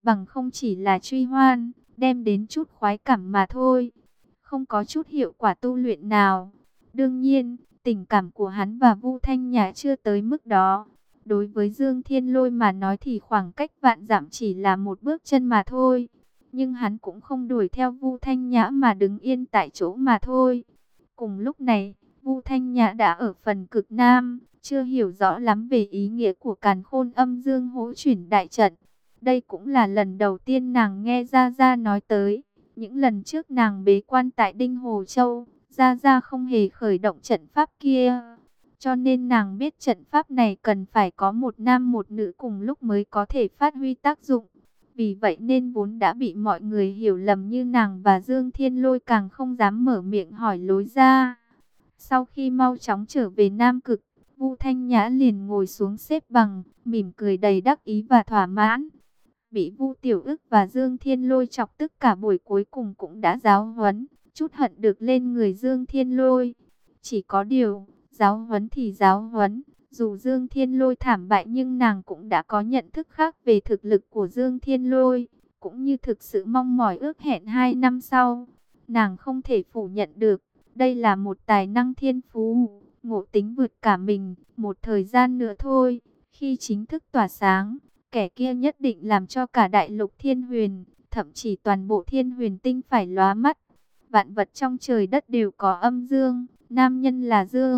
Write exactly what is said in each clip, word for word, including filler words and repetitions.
bằng không chỉ là truy hoan, đem đến chút khoái cảm mà thôi, không có chút hiệu quả tu luyện nào. Đương nhiên, tình cảm của hắn và Vu Thanh Nhã chưa tới mức đó. Đối với Dương Thiên Lôi mà nói thì khoảng cách vạn dặm chỉ là một bước chân mà thôi. Nhưng hắn cũng không đuổi theo Vu Thanh Nhã mà đứng yên tại chỗ mà thôi. Cùng lúc này, Vu Thanh Nhã đã ở phần cực Nam, chưa hiểu rõ lắm về ý nghĩa của Càn Khôn Âm Dương Hỗ Chuyển Đại Trận. Đây cũng là lần đầu tiên nàng nghe Gia Gia nói tới. Những lần trước nàng bế quan tại Đinh Hồ Châu, Gia Gia không hề khởi động trận pháp kia. Cho nên nàng biết trận pháp này cần phải có một nam một nữ cùng lúc mới có thể phát huy tác dụng. Vì vậy nên vốn đã bị mọi người hiểu lầm như nàng và Dương Thiên Lôi càng không dám mở miệng hỏi lối ra. Sau khi mau chóng trở về Nam Cực, Vu Thanh Nhã liền ngồi xuống xếp bằng, mỉm cười đầy đắc ý và thỏa mãn. Bị Vu Tiểu Ức và Dương Thiên Lôi chọc tức cả buổi, cuối cùng cũng đã giáo huấn, chút hận được lên người Dương Thiên Lôi. Chỉ có điều, giáo huấn thì giáo huấn, dù Dương Thiên Lôi thảm bại nhưng nàng cũng đã có nhận thức khác về thực lực của Dương Thiên Lôi, cũng như thực sự mong mỏi ước hẹn hai năm sau. Nàng không thể phủ nhận được, đây là một tài năng thiên phú, ngộ tính vượt cả mình. Một thời gian nữa thôi, khi chính thức tỏa sáng, kẻ kia nhất định làm cho cả đại lục thiên huyền, thậm chí toàn bộ thiên huyền tinh phải lóa mắt. Vạn vật trong trời đất đều có âm dương, nam nhân là dương,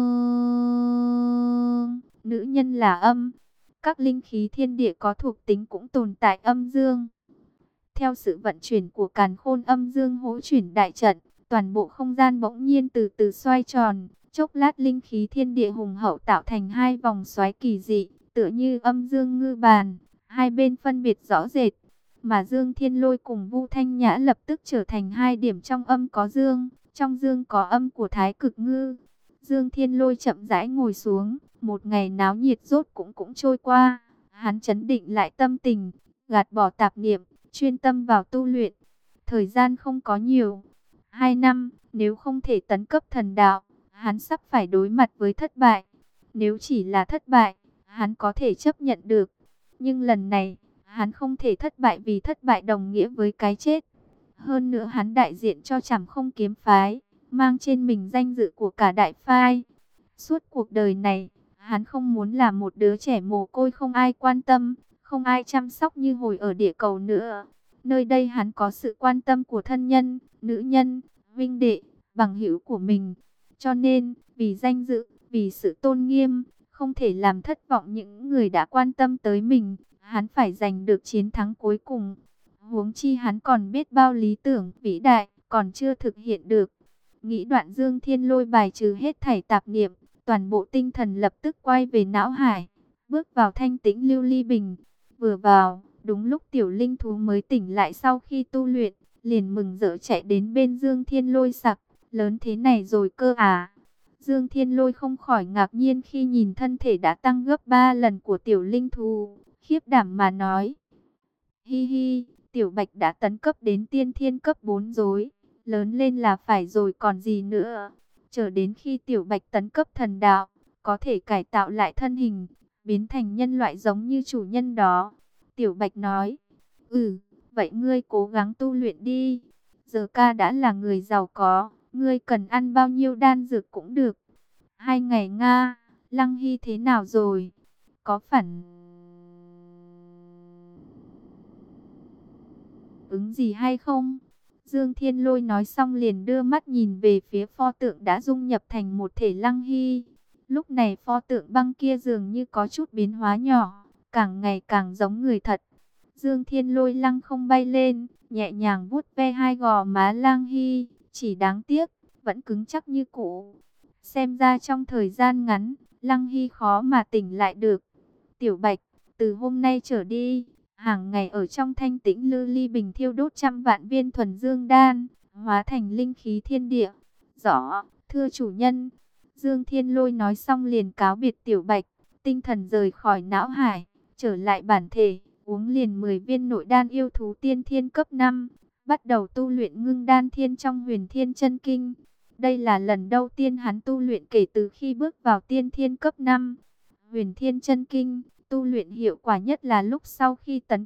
nữ nhân là âm. Các linh khí thiên địa có thuộc tính cũng tồn tại âm dương. Theo sự vận chuyển của Càn Khôn Âm Dương Hỗ Chuyển Đại Trận, toàn bộ không gian bỗng nhiên từ từ xoay tròn, chốc lát linh khí thiên địa hùng hậu tạo thành hai vòng xoáy kỳ dị, tựa như âm dương ngư bàn, hai bên phân biệt rõ rệt. Mà Dương Thiên Lôi cùng Vu Thanh Nhã lập tức trở thành hai điểm trong âm có dương, trong dương có âm của Thái Cực Ngư. Dương Thiên Lôi chậm rãi ngồi xuống, một ngày náo nhiệt rốt cũng cũng trôi qua. Hắn trấn định lại tâm tình, gạt bỏ tạp niệm, chuyên tâm vào tu luyện. Thời gian không có nhiều, hai năm, nếu không thể tấn cấp thần đạo, hắn sắp phải đối mặt với thất bại. Nếu chỉ là thất bại, hắn có thể chấp nhận được. Nhưng lần này, hắn không thể thất bại vì thất bại đồng nghĩa với cái chết. Hơn nữa hắn đại diện cho Trảm Không kiếm phái, mang trên mình danh dự của cả đại phái. Suốt cuộc đời này, hắn không muốn là một đứa trẻ mồ côi không ai quan tâm, không ai chăm sóc như hồi ở địa cầu nữa. Nơi đây hắn có sự quan tâm của thân nhân, nữ nhân, huynh đệ, bằng hữu của mình. Cho nên, vì danh dự, vì sự tôn nghiêm, không thể làm thất vọng những người đã quan tâm tới mình. Hắn phải giành được chiến thắng cuối cùng. Huống chi hắn còn biết bao lý tưởng vĩ đại, còn chưa thực hiện được. Nghĩ đoạn, Dương Thiên Lôi bài trừ hết thảy tạp niệm, toàn bộ tinh thần lập tức quay về não hải, bước vào thanh tĩnh lưu ly bình. Vừa vào, đúng lúc tiểu linh thú mới tỉnh lại sau khi tu luyện, liền mừng rỡ chạy đến bên Dương Thiên Lôi sặc, lớn thế này rồi cơ à? Dương Thiên Lôi không khỏi ngạc nhiên khi nhìn thân thể đã tăng gấp ba lần của tiểu linh thú, khiếp đảm mà nói: Hi hi, tiểu bạch đã tấn cấp đến tiên thiên cấp bốn rồi, lớn lên là phải rồi còn gì nữa. Chờ đến khi tiểu bạch tấn cấp thần đạo, có thể cải tạo lại thân hình, biến thành nhân loại giống như chủ nhân đó. Tiểu bạch nói: Ừ, vậy ngươi cố gắng tu luyện đi. Giờ ca đã là người giàu có, ngươi cần ăn bao nhiêu đan dược cũng được. Hai ngày Nga, Lăng Hy thế nào rồi? Có phản ứng gì hay không? Dương Thiên Lôi nói xong liền đưa mắt nhìn về phía pho tượng đã dung nhập thành một thể Lăng Hy. Lúc này pho tượng băng kia dường như có chút biến hóa nhỏ, càng ngày càng giống người thật. Dương Thiên Lôi lăng không bay lên, nhẹ nhàng vuốt ve hai gò má Lăng Hy, chỉ đáng tiếc, vẫn cứng chắc như cũ. Xem ra trong thời gian ngắn, Lăng Hy khó mà tỉnh lại được. Tiểu Bạch, từ hôm nay trở đi, hàng ngày ở trong thanh tĩnh lưu ly bình thiêu đốt trăm vạn viên thuần dương đan, hóa thành linh khí thiên địa. Rõ, thưa chủ nhân. Dương Thiên Lôi nói xong liền cáo biệt Tiểu Bạch, tinh thần rời khỏi não hải, trở lại bản thể, uống liền mười viên nội đan yêu thú tiên thiên cấp năm, bắt đầu tu luyện ngưng đan thiên trong huyền thiên chân kinh. Đây là lần đầu tiên hắn tu luyện kể từ khi bước vào tiên thiên cấp năm. Huyền thiên chân kinh, tu luyện hiệu quả nhất là lúc sau khi tấn cấp,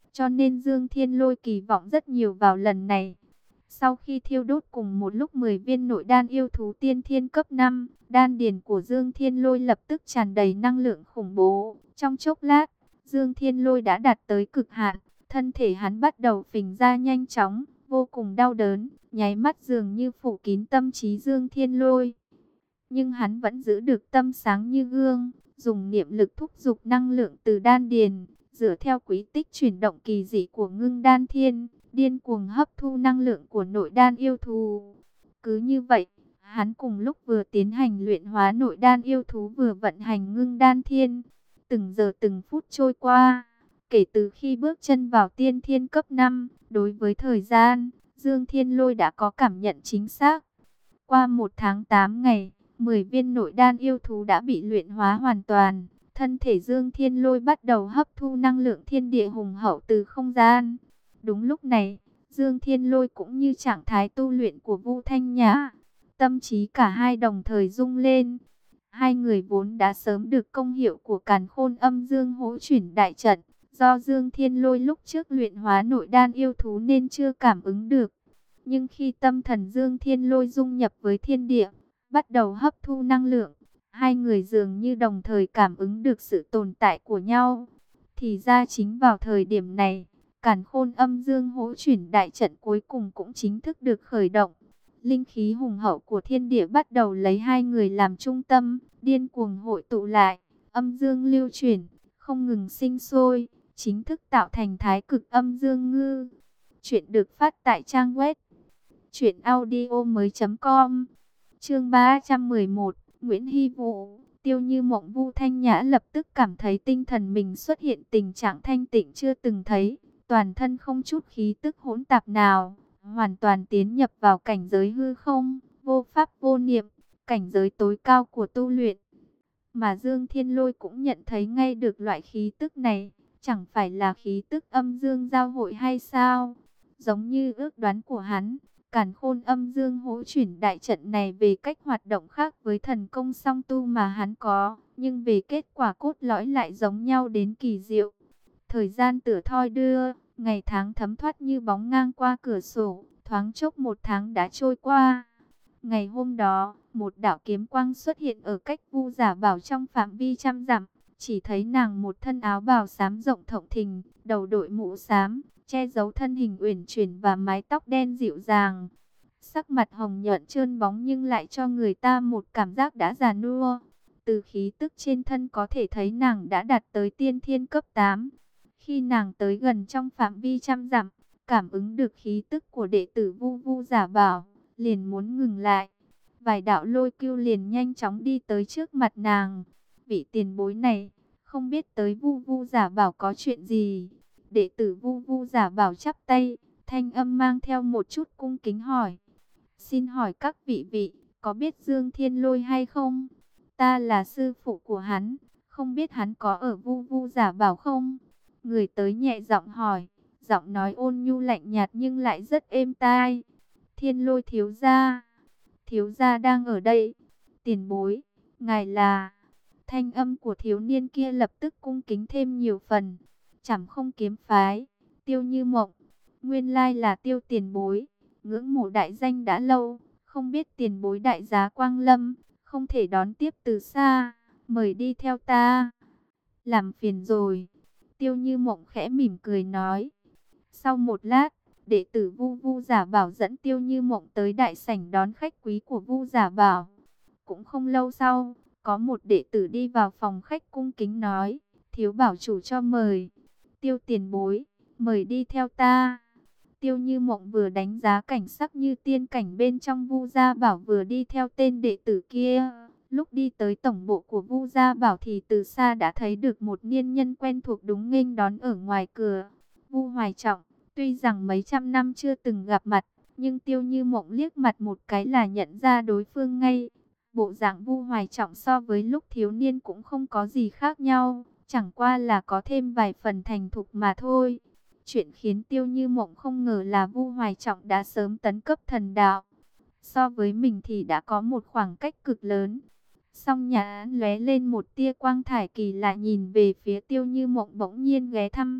Cho nên Dương Thiên Lôi kỳ vọng rất nhiều vào lần này. Sau khi thiêu đốt cùng một lúc mười viên nội đan yêu thú tiên thiên cấp năm, đan điền của Dương Thiên Lôi lập tức tràn đầy năng lượng khủng bố. Trong chốc lát, Dương Thiên Lôi đã đạt tới cực hạn, thân thể hắn bắt đầu phình ra nhanh chóng, vô cùng đau đớn, nháy mắt dường như phủ kín tâm trí Dương Thiên Lôi. Nhưng hắn vẫn giữ được tâm sáng như gương, dùng niệm lực thúc giục năng lượng từ đan điền, dựa theo quý tích chuyển động kỳ dị của ngưng đan thiên, điên cuồng hấp thu năng lượng của nội đan yêu thú. Cứ như vậy, hắn cùng lúc vừa tiến hành luyện hóa nội đan yêu thú vừa vận hành ngưng đan thiên. Từng giờ từng phút trôi qua, kể từ khi bước chân vào tiên thiên cấp năm, đối với thời gian, Dương Thiên Lôi đã có cảm nhận chính xác. Qua một tháng tám ngày, mười viên nội đan yêu thú đã bị luyện hóa hoàn toàn. Thân thể Dương Thiên Lôi bắt đầu hấp thu năng lượng thiên địa hùng hậu từ không gian. Đúng lúc này, Dương Thiên Lôi cũng như trạng thái tu luyện của Vu Thanh Nhã. Tâm trí cả hai đồng thời rung lên. Hai người vốn đã sớm được công hiệu của Càn Khôn Âm Dương hỗ chuyển đại trận. Do Dương Thiên Lôi lúc trước luyện hóa nội đan yêu thú nên chưa cảm ứng được. Nhưng khi tâm thần Dương Thiên Lôi dung nhập với thiên địa, bắt đầu hấp thu năng lượng, hai người dường như đồng thời cảm ứng được sự tồn tại của nhau. Thì ra chính vào thời điểm này, Càn Khôn Âm Dương hỗ chuyển đại trận cuối cùng cũng chính thức được khởi động. Linh khí hùng hậu của thiên địa bắt đầu lấy hai người làm trung tâm, điên cuồng hội tụ lại, âm dương lưu chuyển, không ngừng sinh sôi, chính thức tạo thành thái cực âm dương ngư. Chuyện được phát tại trang web truyện audio mới chấm com. Chương ba trăm mười một, Nguyễn Hy Vũ. Tiêu Như Mộng Vu Thanh Nhã lập tức cảm thấy tinh thần mình xuất hiện tình trạng thanh tịnh chưa từng thấy, toàn thân không chút khí tức hỗn tạp nào, hoàn toàn tiến nhập vào cảnh giới hư không, vô pháp vô niệm, cảnh giới tối cao của tu luyện. Mà Dương Thiên Lôi cũng nhận thấy ngay được loại khí tức này, chẳng phải là khí tức âm dương giao hội hay sao? Giống như ước đoán của hắn, Càn Khôn Âm Dương hỗ chuyển đại trận này về cách hoạt động khác với thần công song tu mà hắn có, nhưng về kết quả cốt lõi lại giống nhau đến kỳ diệu. Thời gian tựa thoi đưa, ngày tháng thấm thoát như bóng ngang qua cửa sổ, thoáng chốc một tháng đã trôi qua. Ngày hôm đó, một đạo kiếm quang xuất hiện ở cách Vu Giả Bảo trong phạm vi trăm dặm, chỉ thấy nàng một thân áo bào xám rộng thọng thình, đầu đội mũ xám, che giấu thân hình uyển chuyển và mái tóc đen dịu dàng. Sắc mặt hồng nhuận trơn bóng nhưng lại cho người ta một cảm giác đã già nua. Từ khí tức trên thân có thể thấy nàng đã đạt tới tiên thiên cấp tám. Khi nàng tới gần trong phạm vi trăm dặm, cảm ứng được khí tức của đệ tử Vu Vu Giả Bảo, liền muốn ngừng lại. Vài đạo lôi cưu liền nhanh chóng đi tới trước mặt nàng. Vị tiền bối này, không biết tới Vu Vu Giả Bảo có chuyện gì? Đệ tử Vu Vu Giả Bảo chắp tay, thanh âm mang theo một chút cung kính hỏi. Xin hỏi các vị vị, có biết Dương Thiên Lôi hay không? Ta là sư phụ của hắn, không biết hắn có ở Vu Vu Giả Bảo không? Người tới nhẹ giọng hỏi, giọng nói ôn nhu lạnh nhạt nhưng lại rất êm tai. Thiên Lôi thiếu gia, thiếu gia đang ở đây. Tiền bối, ngài là... Thanh âm của thiếu niên kia lập tức cung kính thêm nhiều phần. Chảm không kiếm phái, Tiêu Như Mộng, nguyên lai là Tiêu tiền bối, ngưỡng mộ đại danh đã lâu, không biết tiền bối đại giá quang lâm, không thể đón tiếp từ xa, mời đi theo ta. Làm phiền rồi, Tiêu Như Mộng khẽ mỉm cười nói. Sau một lát, đệ tử Vu Vu Giả Bảo dẫn Tiêu Như Mộng tới đại sảnh đón khách quý của Vu Giả Bảo. Cũng không lâu sau, có một đệ tử đi vào phòng khách cung kính nói, thiếu bảo chủ cho mời. Tiêu tiền bối, mời đi theo ta. Tiêu Như Mộng vừa đánh giá cảnh sắc như tiên cảnh bên trong Vu Gia Bảo vừa đi theo tên đệ tử kia. Lúc đi tới tổng bộ của Vu Gia Bảo thì từ xa đã thấy được một niên nhân quen thuộc đúng nghênh đón ở ngoài cửa. Vu Hoài Trọng, tuy rằng mấy trăm năm chưa từng gặp mặt, nhưng Tiêu Như Mộng liếc mặt một cái là nhận ra đối phương ngay. Bộ dạng Vu Hoài Trọng so với lúc thiếu niên cũng không có gì khác nhau, chẳng qua là có thêm vài phần thành thục mà thôi. Chuyện khiến Tiêu Như Mộng không ngờ là Vu Hoài Trọng đã sớm tấn cấp thần đạo. So với mình thì đã có một khoảng cách cực lớn. Song nhà lóe lên một tia quang thải kỳ lạ nhìn về phía Tiêu Như Mộng bỗng nhiên ghé thăm.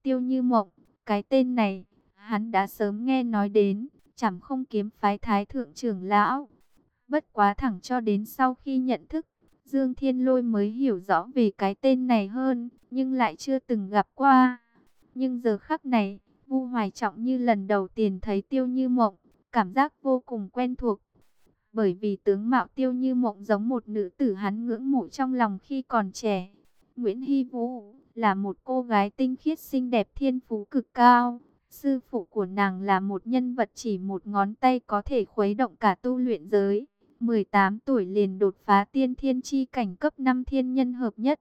Tiêu Như Mộng, cái tên này, hắn đã sớm nghe nói đến, Trảm Không kiếm phái thái thượng trưởng lão. Bất quá thẳng cho đến sau khi nhận thức, Dương Thiên Lôi mới hiểu rõ về cái tên này hơn, nhưng lại chưa từng gặp qua. Nhưng giờ khắc này, Vu Hoài Trọng như lần đầu tiên thấy Tiêu Như Mộng, cảm giác vô cùng quen thuộc. Bởi vì tướng mạo Tiêu Như Mộng giống một nữ tử hắn ngưỡng mộ trong lòng khi còn trẻ. Nguyễn Hy Vũ là một cô gái tinh khiết xinh đẹp thiên phú cực cao. Sư phụ của nàng là một nhân vật chỉ một ngón tay có thể khuấy động cả tu luyện giới. mười tám tuổi liền đột phá tiên thiên chi cảnh cấp năm thiên nhân hợp nhất.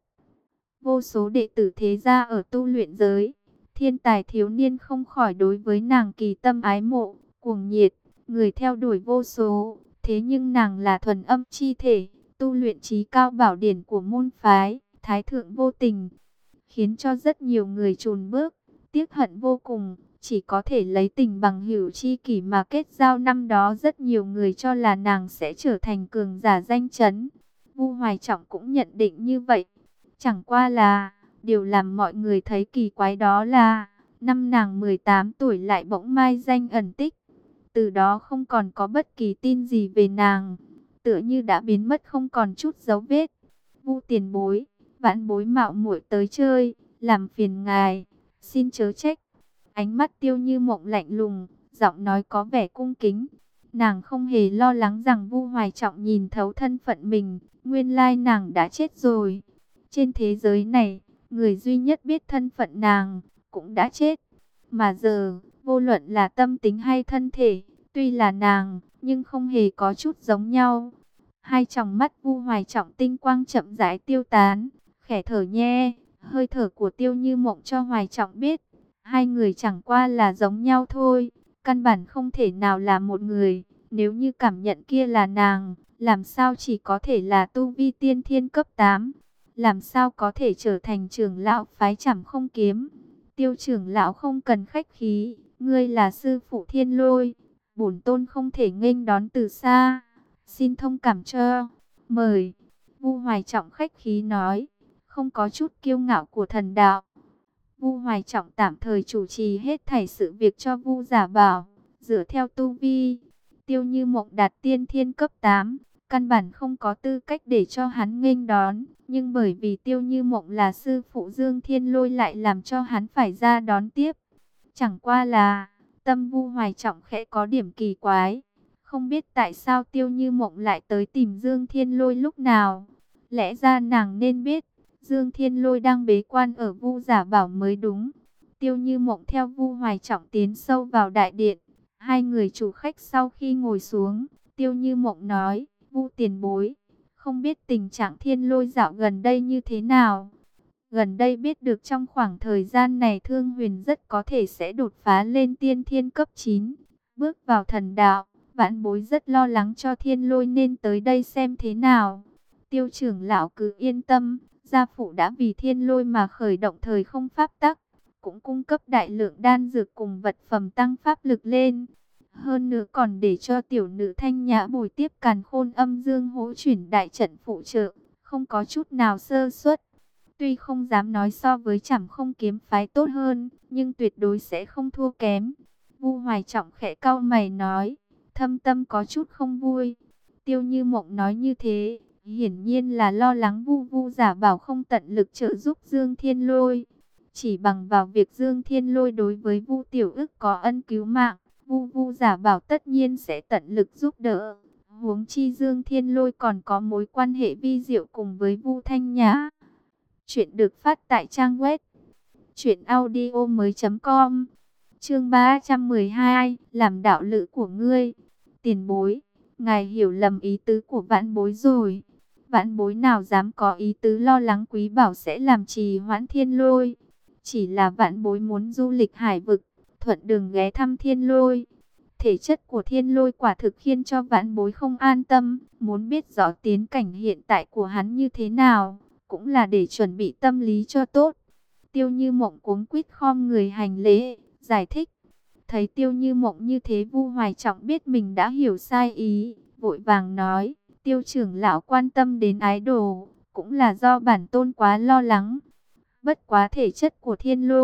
Vô số đệ tử thế gia ở tu luyện giới, thiên tài thiếu niên không khỏi đối với nàng kỳ tâm ái mộ, cuồng nhiệt, người theo đuổi vô số. Thế nhưng nàng là thuần âm chi thể, tu luyện chí cao bảo điển của môn phái, thái thượng vô tình, khiến cho rất nhiều người chùn bước, tiếc hận vô cùng. Chỉ có thể lấy tình bằng hữu chi kỷ mà kết giao, năm đó rất nhiều người cho là nàng sẽ trở thành cường giả danh chấn. Vu Hoài Trọng cũng nhận định như vậy. Chẳng qua là, điều làm mọi người thấy kỳ quái đó là, năm nàng mười tám tuổi lại bỗng mai danh ẩn tích. Từ đó không còn có bất kỳ tin gì về nàng, tựa như đã biến mất không còn chút dấu vết. Vu tiền bối, vãn bối mạo muội tới chơi, làm phiền ngài, xin chớ trách. Ánh mắt Tiêu Như Mộng lạnh lùng, giọng nói có vẻ cung kính. Nàng không hề lo lắng rằng Vu Hoài Trọng nhìn thấu thân phận mình, nguyên lai nàng đã chết rồi. Trên thế giới này, người duy nhất biết thân phận nàng, cũng đã chết. Mà giờ, vô luận là tâm tính hay thân thể, tuy là nàng, nhưng không hề có chút giống nhau. Hai tròng mắt Vu Hoài Trọng tinh quang chậm rãi tiêu tán, khẽ thở nhẹ, hơi thở của Tiêu Như Mộng cho Hoài Trọng biết. Hai người chẳng qua là giống nhau thôi, căn bản không thể nào là một người. Nếu như cảm nhận kia là nàng, làm sao chỉ có thể là tu vi tiên thiên cấp tám? Làm sao có thể trở thành trưởng lão phái Trảm Không kiếm? Tiêu trưởng lão không cần khách khí, ngươi là sư phụ Thiên Lôi, bổn tôn không thể nghênh đón từ xa, xin thông cảm cho. Mời. Vu Hoài Trọng khách khí nói, không có chút kiêu ngạo của thần đạo. Vu Hoài Trọng tạm thời chủ trì hết thảy sự việc cho Vu Giả Bảo, dựa theo tu vi, Tiêu Như Mộng đạt tiên thiên cấp tám, căn bản không có tư cách để cho hắn nghênh đón, nhưng bởi vì Tiêu Như Mộng là sư phụ Dương Thiên Lôi lại làm cho hắn phải ra đón tiếp. Chẳng qua là, tâm Vu Hoài Trọng khẽ có điểm kỳ quái, không biết tại sao Tiêu Như Mộng lại tới tìm Dương Thiên Lôi lúc nào. Lẽ ra nàng nên biết, Dương Thiên Lôi đang bế quan ở Vu Giả Bảo mới đúng. Tiêu Như Mộng theo Vu Hoài Trọng tiến sâu vào đại điện. Hai người chủ khách sau khi ngồi xuống, Tiêu Như Mộng nói, Vu tiền bối, không biết tình trạng Thiên Lôi dạo gần đây như thế nào. Gần đây biết được trong khoảng thời gian này Thương Huyền rất có thể sẽ đột phá lên tiên thiên cấp chín, bước vào thần đạo. Vãn bối rất lo lắng cho Thiên Lôi nên tới đây xem thế nào. Tiêu trưởng lão cứ yên tâm, gia phụ đã vì Thiên Lôi mà khởi động thời không pháp tắc, cũng cung cấp đại lượng đan dược cùng vật phẩm tăng pháp lực lên. Hơn nữa còn để cho tiểu nữ Thanh Nhã bồi tiếp Càn Khôn Âm Dương hỗ chuyển đại trận phụ trợ, không có chút nào sơ suất. Tuy không dám nói so với Trảm Không kiếm phái tốt hơn, nhưng tuyệt đối sẽ không thua kém. Vu Hoài Trọng khẽ cau mày nói, thâm tâm có chút không vui. Tiêu Như Mộng nói như thế, hiển nhiên là lo lắng Vu Vu Giả Bảo không tận lực trợ giúp Dương Thiên Lôi. Chỉ bằng vào việc Dương Thiên Lôi đối với Vu Tiểu Ức có ân cứu mạng, Vu Vu Giả Bảo tất nhiên sẽ tận lực giúp đỡ. Huống chi Dương Thiên Lôi còn có mối quan hệ vi diệu cùng với Vu Thanh Nhã. Chuyện được phát tại trang web truyện audio mới chấm com. Chương ba trăm mười hai, làm đạo lữ của ngươi. Tiền bối, ngài hiểu lầm ý tứ của vãn bối rồi. Vãn bối nào dám có ý tứ lo lắng Quý Bảo sẽ làm trì hoãn Thiên Lôi. Chỉ là vãn bối muốn du lịch hải vực, thuận đường ghé thăm Thiên Lôi. Thể chất của Thiên Lôi quả thực khiến cho vãn bối không an tâm, muốn biết rõ tiến cảnh hiện tại của hắn như thế nào, cũng là để chuẩn bị tâm lý cho tốt. Tiêu Như Mộng cuống quýt khom người hành lễ, giải thích. Thấy Tiêu Như Mộng như thế, Vu Hoài Trọng biết mình đã hiểu sai ý, vội vàng nói, Tiêu trưởng lão quan tâm đến ái đồ, cũng là do bản tôn quá lo lắng. Bất quá thể chất của Thiên Lôi,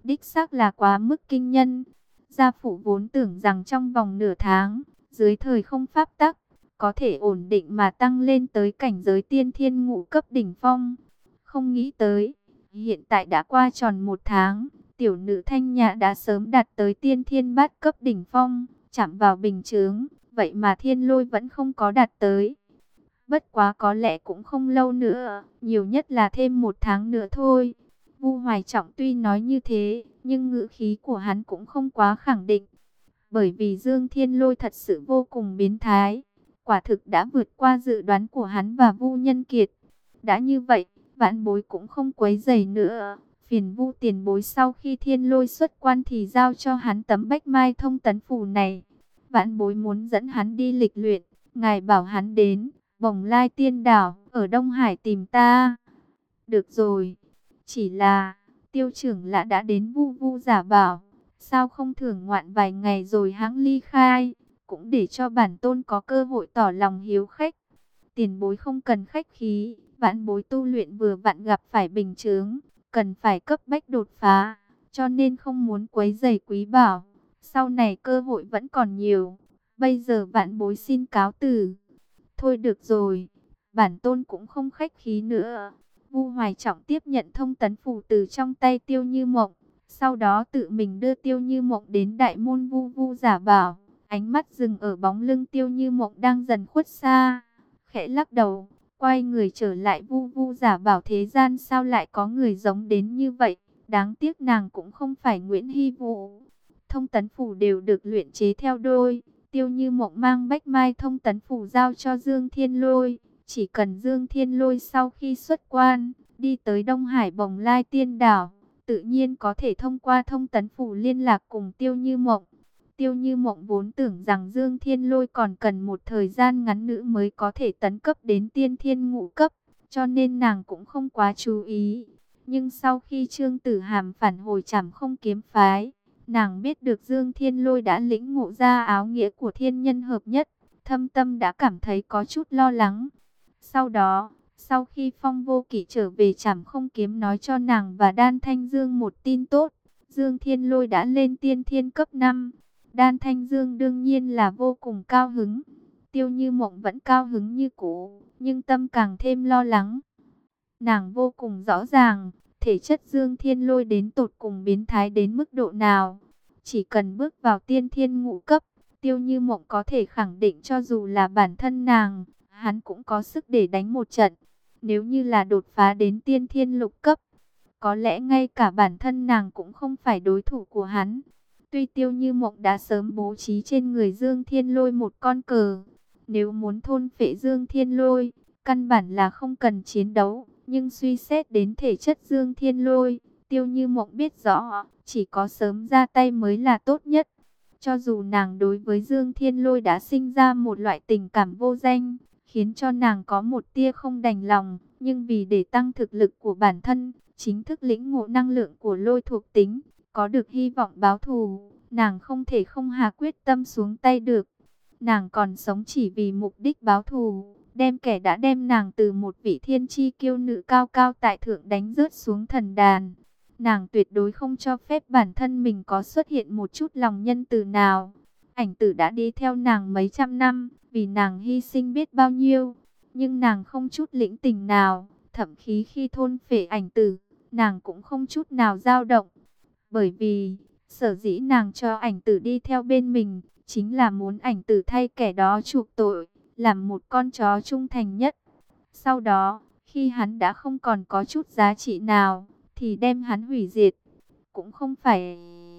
đích xác là quá mức kinh nhân. Gia phụ vốn tưởng rằng trong vòng nửa tháng, dưới thời không pháp tắc, có thể ổn định mà tăng lên tới cảnh giới tiên thiên ngũ cấp đỉnh phong. Không nghĩ tới, hiện tại đã qua tròn một tháng, tiểu nữ Thanh Nhã đã sớm đạt tới tiên thiên bát cấp đỉnh phong, chạm vào bình chướng, vậy mà Thiên Lôi vẫn không có đạt tới. Bất quá có lẽ cũng không lâu nữa, nhiều nhất là thêm một tháng nữa thôi. Vu Hoài Trọng tuy nói như thế, nhưng ngữ khí của hắn cũng không quá khẳng định. Bởi vì Dương Thiên Lôi thật sự vô cùng biến thái, quả thực đã vượt qua dự đoán của hắn và Vu Nhân Kiệt. Đã như vậy, vãn bối cũng không quấy rầy nữa. Phiền Vu tiền bối sau khi Thiên Lôi xuất quan thì giao cho hắn tấm Bách Mai Thông Tấn Phù này. Vãn bối muốn dẫn hắn đi lịch luyện, ngài bảo hắn đến Bồng Lai Tiên Đảo ở Đông Hải tìm ta. Được rồi, chỉ là Tiêu trưởng lã đã đến Vu Vu giả bảo, sao không thưởng ngoạn vài ngày rồi hãng ly khai, cũng để cho bản tôn có cơ hội tỏ lòng hiếu khách. Tiền bối không cần khách khí, vãn bối tu luyện vừa vặn gặp phải bình chướng, cần phải cấp bách đột phá, cho nên không muốn quấy rầy quý bảo. Sau này cơ hội vẫn còn nhiều, bây giờ vãn bối xin cáo từ. Thôi được rồi, bản tôn cũng không khách khí nữa. Vu Hoài Trọng tiếp nhận thông tấn phù từ trong tay Tiêu Như Mộng, sau đó tự mình đưa Tiêu Như Mộng đến đại môn Vu Vu giả bảo, ánh mắt dừng ở bóng lưng Tiêu Như Mộng đang dần khuất xa, khẽ lắc đầu, quay người trở lại Vu Vu giả bảo. Thế gian sao lại có người giống đến như vậy, đáng tiếc nàng cũng không phải Nguyễn Hy Vũ. Thông tấn phù đều được luyện chế theo đôi, Tiêu Như Mộng mang Bách Mai Thông tấn phù giao cho Dương Thiên Lôi. Chỉ cần Dương Thiên Lôi sau khi xuất quan, đi tới Đông Hải Bồng Lai Tiên Đảo, tự nhiên có thể thông qua thông tấn phù liên lạc cùng Tiêu Như Mộng. Tiêu Như Mộng vốn tưởng rằng Dương Thiên Lôi còn cần một thời gian ngắn nữa mới có thể tấn cấp đến tiên thiên ngũ cấp, cho nên nàng cũng không quá chú ý. Nhưng sau khi Trương Tử Hàm phản hồi Trảm Không Kiếm Phái, nàng biết được Dương Thiên Lôi đã lĩnh ngộ ra áo nghĩa của thiên nhân hợp nhất, thâm tâm đã cảm thấy có chút lo lắng. Sau đó, sau khi Phong Vô Kỵ trở về Trảm Không Kiếm nói cho nàng và Đan Thanh Dương một tin tốt, Dương Thiên Lôi đã lên tiên thiên cấp năm. Đan Thanh Dương đương nhiên là vô cùng cao hứng. Tiêu Như Mộng vẫn cao hứng như cũ, nhưng tâm càng thêm lo lắng. Nàng vô cùng rõ ràng, thể chất Dương Thiên Lôi đến tột cùng biến thái đến mức độ nào. Chỉ cần bước vào tiên thiên ngũ cấp, Tiêu Như Mộng có thể khẳng định cho dù là bản thân nàng, hắn cũng có sức để đánh một trận. Nếu như là đột phá đến tiên thiên lục cấp, có lẽ ngay cả bản thân nàng cũng không phải đối thủ của hắn. Tuy Tiêu Như Mộng đã sớm bố trí trên người Dương Thiên Lôi một con cờ, nếu muốn thôn phệ Dương Thiên Lôi, căn bản là không cần chiến đấu. Nhưng suy xét đến thể chất Dương Thiên Lôi, Tiêu Như Mộng biết rõ, chỉ có sớm ra tay mới là tốt nhất. Cho dù nàng đối với Dương Thiên Lôi đã sinh ra một loại tình cảm vô danh, khiến cho nàng có một tia không đành lòng, nhưng vì để tăng thực lực của bản thân, chính thức lĩnh ngộ năng lượng của lôi thuộc tính, có được hy vọng báo thù, nàng không thể không hạ quyết tâm xuống tay được. Nàng còn sống chỉ vì mục đích báo thù, đem kẻ đã đem nàng từ một vị thiên chi kiêu nữ cao cao tại thượng đánh rớt xuống thần đàn. Nàng tuyệt đối không cho phép bản thân mình có xuất hiện một chút lòng nhân từ nào. Ảnh Tử đã đi theo nàng mấy trăm năm, vì nàng hy sinh biết bao nhiêu, nhưng nàng không chút lĩnh tình nào, thậm chí khi thôn phệ Ảnh Tử, nàng cũng không chút nào dao động. Bởi vì, sở dĩ nàng cho Ảnh Tử đi theo bên mình, chính là muốn Ảnh Tử thay kẻ đó chuộc tội, làm một con chó trung thành nhất. Sau đó, khi hắn đã không còn có chút giá trị nào, thì đem hắn hủy diệt. Cũng không phải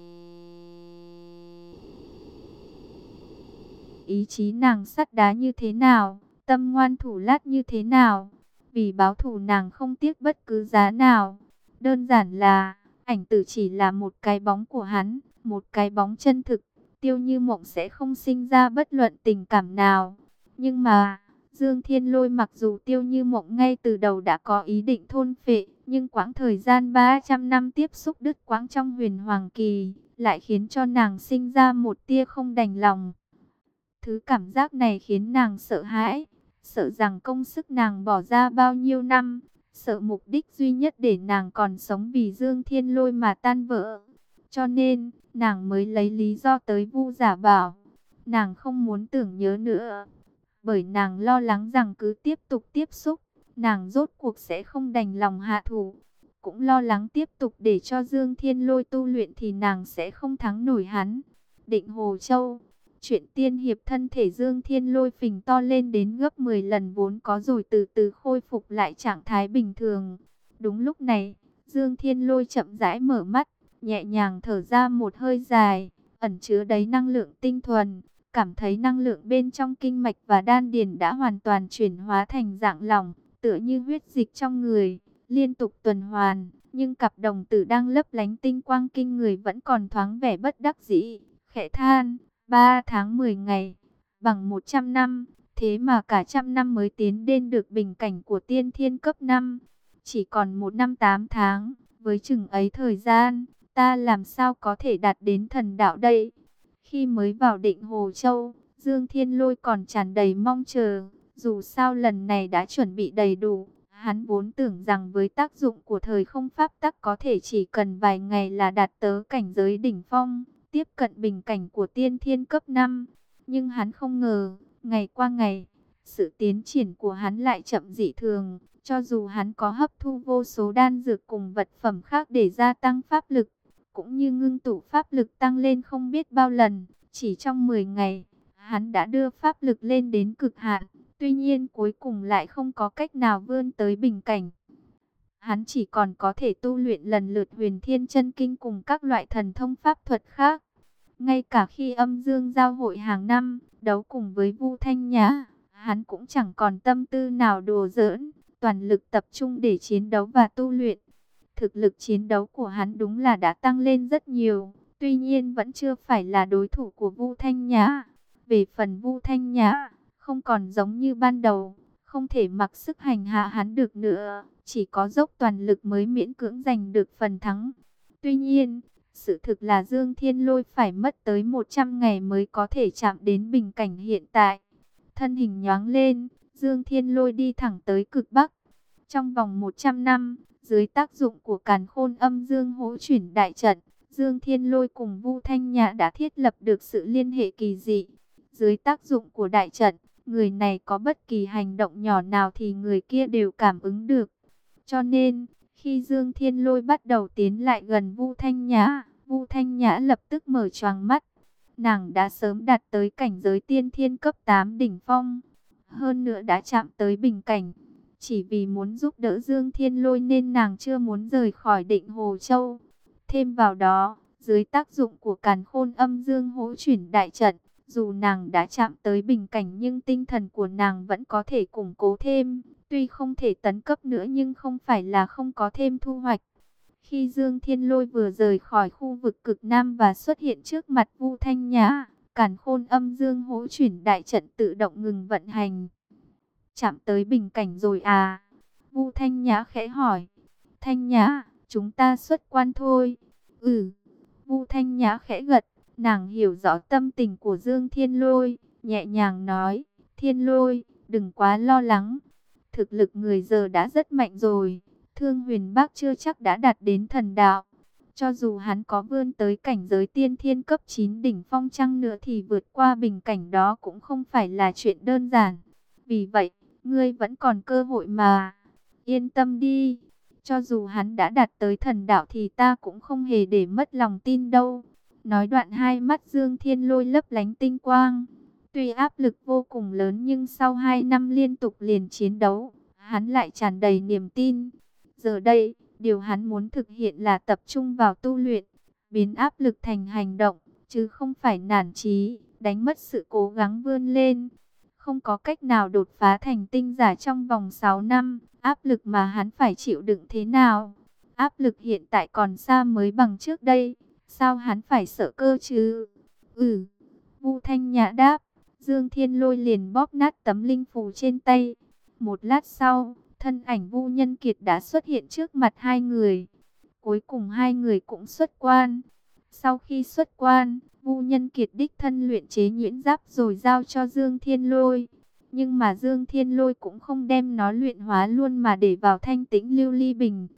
ý chí nàng sắt đá như thế nào, tâm ngoan thủ lát như thế nào, vì báo thù nàng không tiếc bất cứ giá nào. Đơn giản là, Ảnh Tử chỉ là một cái bóng của hắn, một cái bóng chân thực. Tiêu Như Mộng sẽ không sinh ra bất luận tình cảm nào. Nhưng mà, Dương Thiên Lôi mặc dù Tiêu Như Mộng ngay từ đầu đã có ý định thôn phệ, nhưng quãng thời gian ba trăm năm tiếp xúc đứt quãng trong Huyền Hoàng Kỳ, lại khiến cho nàng sinh ra một tia không đành lòng. Thứ cảm giác này khiến nàng sợ hãi, sợ rằng công sức nàng bỏ ra bao nhiêu năm, sợ mục đích duy nhất để nàng còn sống vì Dương Thiên Lôi mà tan vỡ. Cho nên, nàng mới lấy lý do tới Vu Giả Bảo. Nàng không muốn tưởng nhớ nữa, bởi nàng lo lắng rằng cứ tiếp tục tiếp xúc, nàng rốt cuộc sẽ không đành lòng hạ thủ. Cũng lo lắng tiếp tục để cho Dương Thiên Lôi tu luyện thì nàng sẽ không thắng nổi hắn. Định Hồ Châu, chuyện tiên hiệp thân thể Dương Thiên Lôi phình to lên đến gấp mười lần vốn có rồi từ từ khôi phục lại trạng thái bình thường. Đúng lúc này, Dương Thiên Lôi chậm rãi mở mắt, nhẹ nhàng thở ra một hơi dài, ẩn chứa đầy năng lượng tinh thuần. Cảm thấy năng lượng bên trong kinh mạch và đan điền đã hoàn toàn chuyển hóa thành dạng lỏng, tựa như huyết dịch trong người, liên tục tuần hoàn. Nhưng cặp đồng tử đang lấp lánh tinh quang kinh người vẫn còn thoáng vẻ bất đắc dĩ, khẽ than, ba tháng mười ngày, bằng một trăm năm, thế mà cả trăm năm mới tiến đến được bình cảnh của tiên thiên cấp năm. Chỉ còn một năm tám tháng, với chừng ấy thời gian, ta làm sao có thể đạt đến thần đạo đây? Khi mới vào Định Hồ Châu, Dương Thiên Lôi còn tràn đầy mong chờ, dù sao lần này đã chuẩn bị đầy đủ. Hắn vốn tưởng rằng với tác dụng của thời không pháp tắc có thể chỉ cần vài ngày là đạt tới cảnh giới đỉnh phong, tiếp cận bình cảnh của tiên thiên cấp năm. Nhưng hắn không ngờ, ngày qua ngày, sự tiến triển của hắn lại chậm dị thường. Cho dù hắn có hấp thu vô số đan dược cùng vật phẩm khác để gia tăng pháp lực, cũng như ngưng tụ pháp lực tăng lên không biết bao lần, chỉ trong mười ngày, hắn đã đưa pháp lực lên đến cực hạn. Tuy nhiên cuối cùng lại không có cách nào vươn tới bình cảnh. Hắn chỉ còn có thể tu luyện lần lượt Huyền Thiên Chân Kinh cùng các loại thần thông pháp thuật khác. Ngay cả khi âm dương giao hội hàng năm, đấu cùng với Vu Thanh Nhã, hắn cũng chẳng còn tâm tư nào đùa giỡn, toàn lực tập trung để chiến đấu và tu luyện. Thực lực chiến đấu của hắn đúng là đã tăng lên rất nhiều, tuy nhiên vẫn chưa phải là đối thủ của Vu Thanh Nhã. Về phần Vu Thanh Nhã, không còn giống như ban đầu, không thể mặc sức hành hạ hắn được nữa, chỉ có dốc toàn lực mới miễn cưỡng giành được phần thắng. Tuy nhiên, sự thực là Dương Thiên Lôi phải mất tới một trăm ngày mới có thể chạm đến bình cảnh hiện tại. Thân hình nhoáng lên, Dương Thiên Lôi đi thẳng tới cực Bắc. Trong vòng một trăm năm, dưới tác dụng của Càn Khôn Âm Dương Hỗ Chuyển Đại Trận, Dương Thiên Lôi cùng Vu Thanh Nhã đã thiết lập được sự liên hệ kỳ dị. Dưới tác dụng của đại trận, người này có bất kỳ hành động nhỏ nào thì người kia đều cảm ứng được. Cho nên, khi Dương Thiên Lôi bắt đầu tiến lại gần Vu Thanh Nhã, Vu Thanh Nhã lập tức mở choàng mắt. Nàng đã sớm đạt tới cảnh giới tiên thiên cấp tám đỉnh phong, hơn nữa đã chạm tới bình cảnh. Chỉ vì muốn giúp đỡ Dương Thiên Lôi nên nàng chưa muốn rời khỏi Định Hồ Châu. Thêm vào đó, dưới tác dụng của Càn Khôn Âm Dương Hỗ Chuyển Đại Trận, dù nàng đã chạm tới bình cảnh nhưng tinh thần của nàng vẫn có thể củng cố thêm. Tuy không thể tấn cấp nữa nhưng không phải là không có thêm thu hoạch. Khi Dương Thiên Lôi vừa rời khỏi khu vực cực Nam và xuất hiện trước mặt Vu Thanh Nhã, Càn Khôn Âm Dương Hỗ Chuyển Đại Trận tự động ngừng vận hành. Chạm tới bình cảnh rồi à? Vu Thanh Nhã khẽ hỏi. Thanh Nhã, chúng ta xuất quan thôi. Ừ. Vu Thanh Nhã khẽ gật. Nàng hiểu rõ tâm tình của Dương Thiên Lôi, nhẹ nhàng nói, Thiên Lôi, đừng quá lo lắng. Thực lực người giờ đã rất mạnh rồi, Thương Huyền Bác chưa chắc đã đạt đến thần đạo. Cho dù hắn có vươn tới cảnh giới tiên thiên cấp chín đỉnh phong chăng nữa thì vượt qua bình cảnh đó cũng không phải là chuyện đơn giản. Vì vậy, ngươi vẫn còn cơ hội mà. Yên tâm đi, cho dù hắn đã đạt tới thần đạo thì ta cũng không hề để mất lòng tin đâu. Nói đoạn hai mắt Dương Thiên Lôi lấp lánh tinh quang. Tuy áp lực vô cùng lớn nhưng sau hai năm liên tục liền chiến đấu, hắn lại tràn đầy niềm tin. Giờ đây, điều hắn muốn thực hiện là tập trung vào tu luyện, biến áp lực thành hành động, chứ không phải nản chí, đánh mất sự cố gắng vươn lên. Không có cách nào đột phá thành tinh giả trong vòng sáu năm, áp lực mà hắn phải chịu đựng thế nào? Áp lực hiện tại còn xa mới bằng trước đây. Sao hắn phải sợ cơ chứ? Ừ, Vu Thanh Nhã đáp. Dương Thiên Lôi liền bóp nát tấm linh phù trên tay. Một lát sau, thân ảnh Vu Nhân Kiệt đã xuất hiện trước mặt hai người. Cuối cùng hai người cũng xuất quan. Sau khi xuất quan, Vu Nhân Kiệt đích thân luyện chế nhuyễn giáp rồi giao cho Dương Thiên Lôi. Nhưng mà Dương Thiên Lôi cũng không đem nó luyện hóa luôn mà để vào thanh tĩnh lưu ly bình.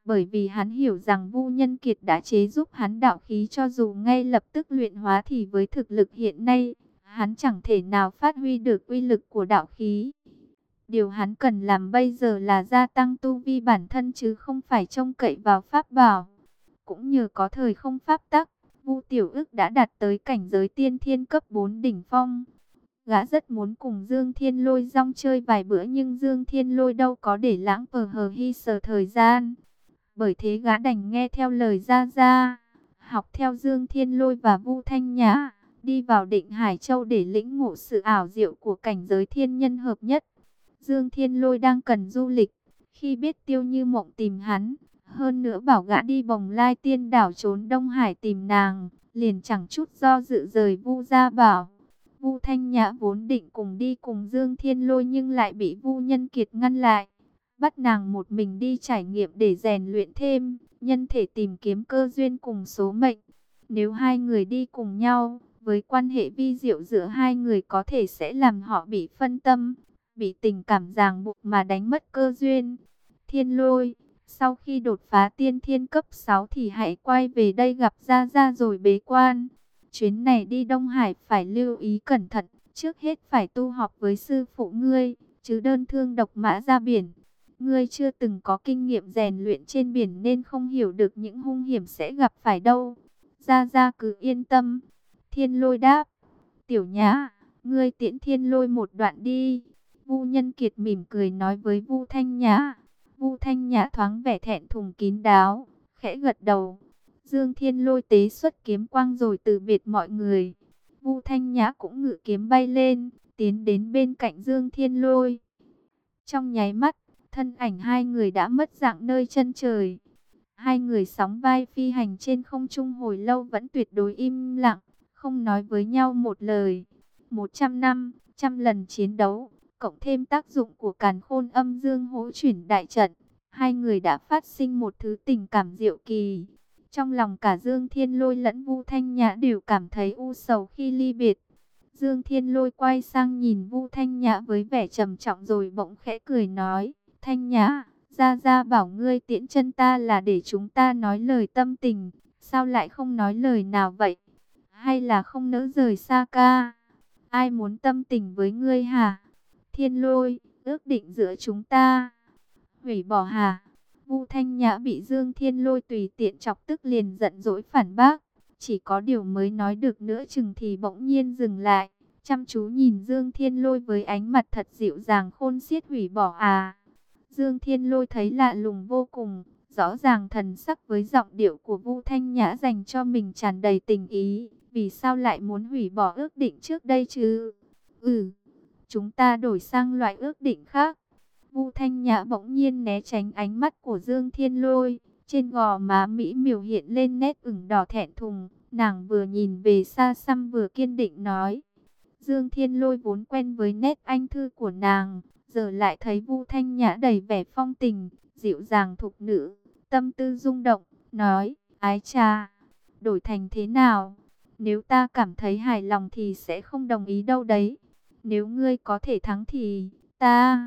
Bởi vì hắn hiểu rằng Vu Nhân Kiệt đã chế giúp hắn đạo khí, cho dù ngay lập tức luyện hóa thì với thực lực hiện nay, hắn chẳng thể nào phát huy được uy lực của đạo khí. Điều hắn cần làm bây giờ là gia tăng tu vi bản thân chứ không phải trông cậy vào pháp bảo. Cũng nhờ có thời không pháp tắc, Vu Tiểu Ức đã đạt tới cảnh giới tiên thiên cấp bốn đỉnh phong. Gã rất muốn cùng Dương Thiên Lôi rong chơi vài bữa, nhưng Dương Thiên Lôi đâu có để lãng pờ hờ hy sờ thời gian. Bởi thế gã đành nghe theo lời Gia Gia, học theo Dương Thiên Lôi và Vu Thanh Nhã, đi vào Định Hải Châu để lĩnh ngộ sự ảo diệu của cảnh giới thiên nhân hợp nhất. Dương Thiên Lôi đang cần du lịch, khi biết Tiêu Như Mộng tìm hắn, hơn nữa bảo gã đi Bồng Lai Tiên Đảo trốn Đông Hải tìm nàng, liền chẳng chút do dự rời Vu Gia Bảo. Vu Thanh Nhã vốn định cùng đi cùng Dương Thiên Lôi nhưng lại bị Vu Nhân Kiệt ngăn lại, bắt nàng một mình đi trải nghiệm để rèn luyện thêm, nhân thể tìm kiếm cơ duyên cùng số mệnh. Nếu hai người đi cùng nhau, với quan hệ vi diệu giữa hai người có thể sẽ làm họ bị phân tâm, bị tình cảm ràng buộc mà đánh mất cơ duyên. Thiên Lôi, sau khi đột phá tiên thiên cấp sáu thì hãy quay về đây gặp Gia Gia rồi bế quan. Chuyến này đi Đông Hải phải lưu ý cẩn thận, trước hết phải tu học với sư phụ ngươi, chứ đơn thương độc mã ra biển. Ngươi chưa từng có kinh nghiệm rèn luyện trên biển nên không hiểu được những hung hiểm sẽ gặp phải đâu. Gia Gia cứ yên tâm. Thiên Lôi đáp. Tiểu Nhã, ngươi tiễn Thiên Lôi một đoạn đi. Vu Nhân Kiệt mỉm cười nói với Vu Thanh Nhã. Vu Thanh Nhã thoáng vẻ thẹn thùng kín đáo, khẽ gật đầu. Dương Thiên Lôi tế xuất kiếm quang rồi từ biệt mọi người. Vu Thanh Nhã cũng ngự kiếm bay lên, tiến đến bên cạnh Dương Thiên Lôi. Trong nháy mắt, thân ảnh hai người đã mất dạng nơi chân trời. Hai người sóng vai phi hành trên không trung hồi lâu vẫn tuyệt đối im lặng, không nói với nhau một lời. Một trăm năm, trăm lần chiến đấu, cộng thêm tác dụng của Càn Khôn Âm Dương Hỗ Chuyển Đại Trận, hai người đã phát sinh một thứ tình cảm diệu kỳ. Trong lòng cả Dương Thiên Lôi lẫn Vu Thanh Nhã đều cảm thấy u sầu khi ly biệt. Dương Thiên Lôi quay sang nhìn Vu Thanh Nhã với vẻ trầm trọng rồi bỗng khẽ cười nói: Thanh Nhã, Gia Gia bảo ngươi tiễn chân ta là để chúng ta nói lời tâm tình, sao lại không nói lời nào vậy? Hay là không nỡ rời xa ca? Ai muốn tâm tình với ngươi hả? Thiên Lôi, ước định giữa chúng ta hủy bỏ hả? Vu Thanh Nhã bị Dương Thiên Lôi tùy tiện chọc tức liền giận dỗi phản bác, chỉ có điều mới nói được nữa chừng thì bỗng nhiên dừng lại, chăm chú nhìn Dương Thiên Lôi với ánh mặt thật dịu dàng khôn xiết. Hủy bỏ à? Dương Thiên Lôi thấy lạ lùng vô cùng, rõ ràng thần sắc với giọng điệu của Vu Thanh Nhã dành cho mình tràn đầy tình ý, vì sao lại muốn hủy bỏ ước định trước đây chứ? Ừ, chúng ta đổi sang loại ước định khác. Vu Thanh Nhã bỗng nhiên né tránh ánh mắt của Dương Thiên Lôi, trên gò má mỹ miều hiện lên nét ửng đỏ thẹn thùng, nàng vừa nhìn về xa xăm vừa kiên định nói. Dương Thiên Lôi vốn quen với nét anh thư của nàng, giờ lại thấy Vu Thanh Nhã đầy vẻ phong tình, dịu dàng thục nữ, tâm tư rung động, nói: Ái chà, đổi thành thế nào? Nếu ta cảm thấy hài lòng thì sẽ không đồng ý đâu đấy. Nếu ngươi có thể thắng thì ta...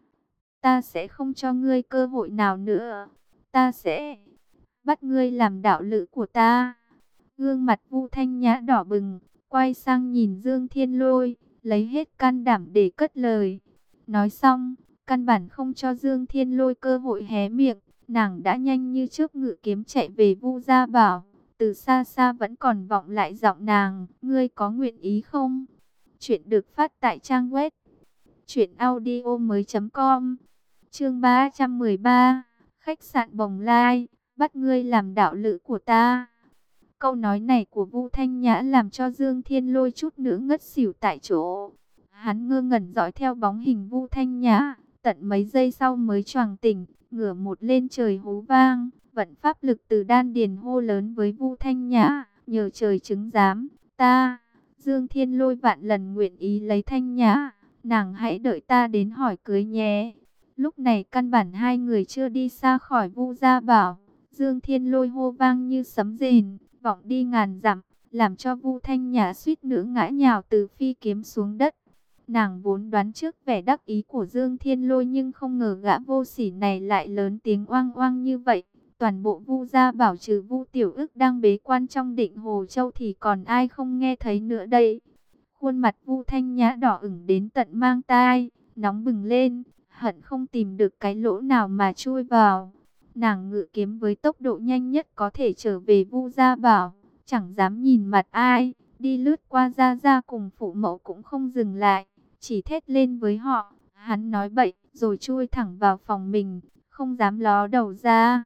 ta sẽ không cho ngươi cơ hội nào nữa. Ta sẽ bắt ngươi làm đạo lữ của ta. Gương mặt Vu Thanh Nhã đỏ bừng, quay sang nhìn Dương Thiên Lôi, lấy hết can đảm để cất lời. Nói xong, căn bản không cho Dương Thiên Lôi cơ hội hé miệng, nàng đã nhanh như chớp ngự kiếm chạy về Vu Gia Bảo. Từ xa xa vẫn còn vọng lại giọng nàng: ngươi có nguyện ý không? Chuyện được phát tại trang web truyện audio mới com. Chương ba trăm mười ba, khách sạn Bồng Lai, bắt ngươi làm đạo lữ của ta. Câu nói này của Vu Thanh Nhã làm cho Dương Thiên Lôi chút nữa ngất xỉu tại chỗ. Hắn ngơ ngẩn dõi theo bóng hình Vu Thanh Nhã, tận mấy giây sau mới choàng tỉnh, ngửa một lên trời hú vang, vận pháp lực từ đan điền hô lớn với Vu Thanh Nhã: nhờ trời chứng giám, ta, Dương Thiên Lôi vạn lần nguyện ý lấy Thanh Nhã, nàng hãy đợi ta đến hỏi cưới nhé. Lúc này căn bản hai người chưa đi xa khỏi Vu Gia Bảo, Dương Thiên Lôi hô vang như sấm rền, vọng đi ngàn dặm, làm cho Vu Thanh Nhã suýt nữa ngã nhào từ phi kiếm xuống đất. Nàng vốn đoán trước vẻ đắc ý của Dương Thiên Lôi nhưng không ngờ gã vô sỉ này lại lớn tiếng oang oang như vậy, Toàn bộ Vu gia bảo trừ Vu Tiểu Ức đang bế quan trong Định Hồ Châu thì còn ai không nghe thấy nữa đây. Khuôn mặt Vu Thanh Nhã đỏ ửng đến tận mang tai, nóng bừng lên, hận không tìm được cái lỗ nào mà chui vào. Nàng ngự kiếm với tốc độ nhanh nhất có thể trở về Vu gia bảo, chẳng dám nhìn mặt ai, đi lướt qua gia gia cùng phụ mẫu cũng không dừng lại, chỉ thét lên với họ, hắn nói bậy, rồi chui thẳng vào phòng mình, không dám ló đầu ra.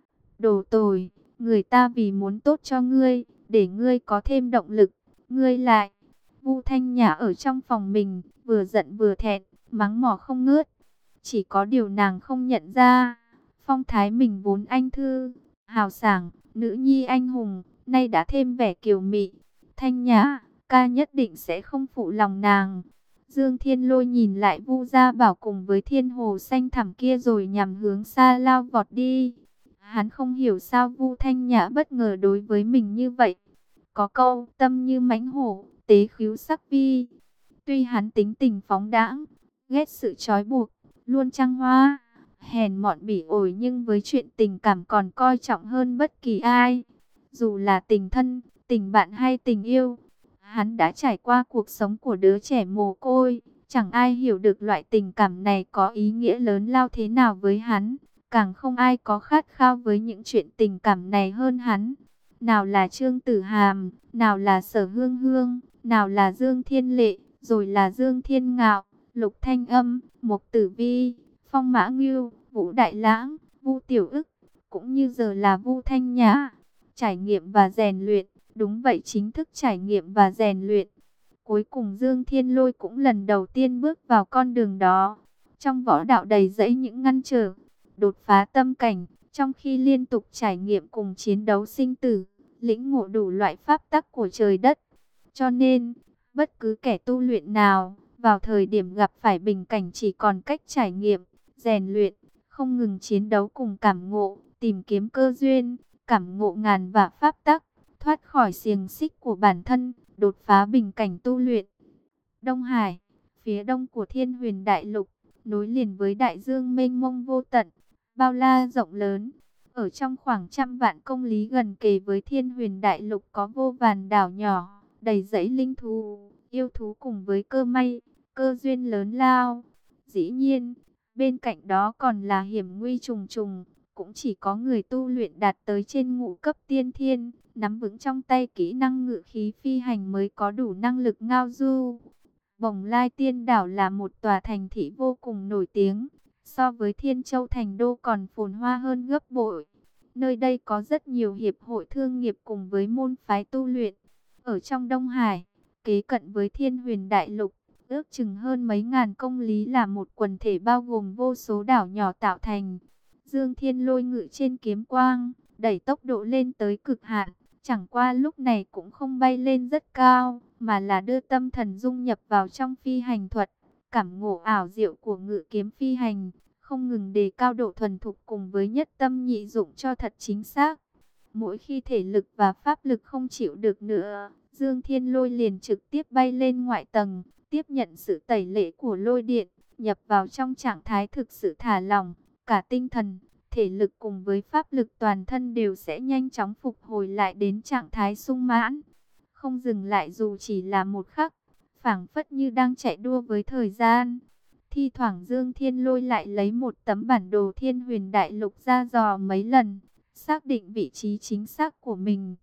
Đồ tồi, người ta vì muốn tốt cho ngươi, để ngươi có thêm động lực, ngươi lại. Vu Thanh Nhã ở trong phòng mình, vừa giận vừa thẹn, mắng mỏ không ngớt. Chỉ có điều nàng không nhận ra, phong thái mình vốn anh thư, hào sảng, nữ nhi anh hùng, nay đã thêm vẻ kiều mị. Thanh Nhã, ca nhất định sẽ không phụ lòng nàng. Dương Thiên Lôi nhìn lại Vu Gia Bảo cùng với thiên hồ xanh thẳm kia rồi nhằm hướng xa lao vọt đi. Hắn không hiểu sao Vu Thanh Nhã bất ngờ đối với mình như vậy. Có câu tâm như mãnh hổ, tế khứu sắc vi. Tuy hắn tính tình phóng đãng, ghét sự trói buộc, luôn trăng hoa, hèn mọn bỉ ổi, nhưng với chuyện tình cảm còn coi trọng hơn bất kỳ ai. Dù là tình thân, tình bạn hay tình yêu, hắn đã trải qua cuộc sống của đứa trẻ mồ côi. Chẳng ai hiểu được loại tình cảm này có ý nghĩa lớn lao thế nào với hắn. Càng không ai có khát khao với những chuyện tình cảm này hơn hắn. Nào là Trương Tử Hàm, nào là Sở Hương Hương, nào là Dương Thiên Lệ, rồi là Dương Thiên Ngạo, Lục Thanh Âm, Mục Tử Vi, Phong Mã Ngưu, Vũ Đại Lãng, Vu Tiểu Ức, cũng như giờ là Vu Thanh Nhã. Trải nghiệm và rèn luyện, đúng vậy, chính thức trải nghiệm và rèn luyện. Cuối cùng Dương Thiên Lôi cũng lần đầu tiên bước vào con đường đó. Trong võ đạo đầy rẫy những ngăn trở, đột phá tâm cảnh, trong khi liên tục trải nghiệm cùng chiến đấu sinh tử, lĩnh ngộ đủ loại pháp tắc của trời đất. Cho nên, bất cứ kẻ tu luyện nào, vào thời điểm gặp phải bình cảnh chỉ còn cách trải nghiệm, rèn luyện, không ngừng chiến đấu cùng cảm ngộ, tìm kiếm cơ duyên, cảm ngộ ngàn vạn pháp tắc, thoát khỏi xiềng xích của bản thân, đột phá bình cảnh tu luyện. Đông Hải, phía đông của Thiên Huyền Đại Lục, nối liền với đại dương mênh mông vô tận, bao la rộng lớn. Ở trong khoảng trăm vạn công lý gần kề với Thiên Huyền Đại Lục có vô vàn đảo nhỏ, đầy dẫy linh thú, yêu thú cùng với cơ may, cơ duyên lớn lao. Dĩ nhiên, bên cạnh đó còn là hiểm nguy trùng trùng, cũng chỉ có người tu luyện đạt tới trên ngũ cấp tiên thiên, nắm vững trong tay kỹ năng ngự khí phi hành mới có đủ năng lực ngao du. Bồng Lai Tiên Đảo là một tòa thành thị vô cùng nổi tiếng, so với Thiên Châu Thành Đô còn phồn hoa hơn gấp bội. Nơi đây có rất nhiều hiệp hội thương nghiệp cùng với môn phái tu luyện. Ở trong Đông Hải, kế cận với Thiên Huyền Đại Lục, ước chừng hơn mấy ngàn công lý là một quần thể bao gồm vô số đảo nhỏ tạo thành. Dương Thiên Lôi ngự trên kiếm quang, đẩy tốc độ lên tới cực hạn. Chẳng qua lúc này cũng không bay lên rất cao, mà là đưa tâm thần dung nhập vào trong phi hành thuật. Cảm ngộ ảo diệu của ngự kiếm phi hành, không ngừng đề cao độ thuần thục cùng với nhất tâm nhị dụng cho thật chính xác. Mỗi khi thể lực và pháp lực không chịu được nữa, Dương Thiên Lôi liền trực tiếp bay lên ngoại tầng, tiếp nhận sự tẩy lễ của lôi điện, nhập vào trong trạng thái thực sự thả lỏng, cả tinh thần, thể lực cùng với pháp lực toàn thân đều sẽ nhanh chóng phục hồi lại đến trạng thái sung mãn, không dừng lại dù chỉ là một khắc, phảng phất như đang chạy đua với thời gian. Thi thoảng Dương Thiên Lôi lại lấy một tấm bản đồ Thiên Huyền Đại Lục ra dò mấy lần, xác định vị trí chính xác của mình.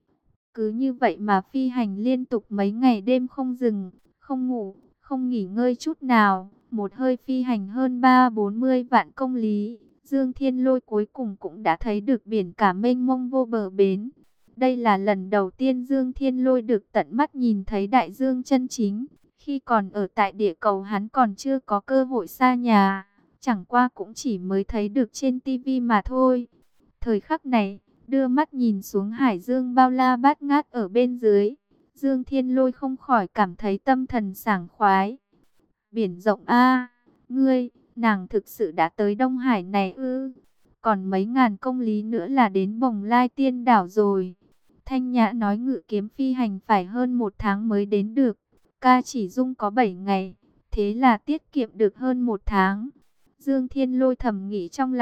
Cứ như vậy mà phi hành liên tục mấy ngày đêm không dừng, không ngủ, không nghỉ ngơi chút nào, một hơi phi hành hơn ba bốn mươi vạn công lý. Dương Thiên Lôi cuối cùng cũng đã thấy được biển cả mênh mông vô bờ bến. Đây là lần đầu tiên Dương Thiên Lôi được tận mắt nhìn thấy đại dương chân chính. Khi còn ở tại địa cầu hắn còn chưa có cơ hội xa nhà, chẳng qua cũng chỉ mới thấy được trên tivi mà thôi. Thời khắc này, đưa mắt nhìn xuống hải dương bao la bát ngát ở bên dưới, Dương Thiên Lôi không khỏi cảm thấy tâm thần sảng khoái. Biển rộng a, ngươi, nàng thực sự đã tới Đông Hải này ư? Còn mấy ngàn công lý nữa là đến Bồng Lai Tiên Đảo rồi. Thanh Nhã nói ngự kiếm phi hành phải hơn một tháng mới đến được. Ca chỉ dung có bảy ngày, thế là tiết kiệm được hơn một tháng. Dương Thiên Lôi thầm nghĩ trong lòng,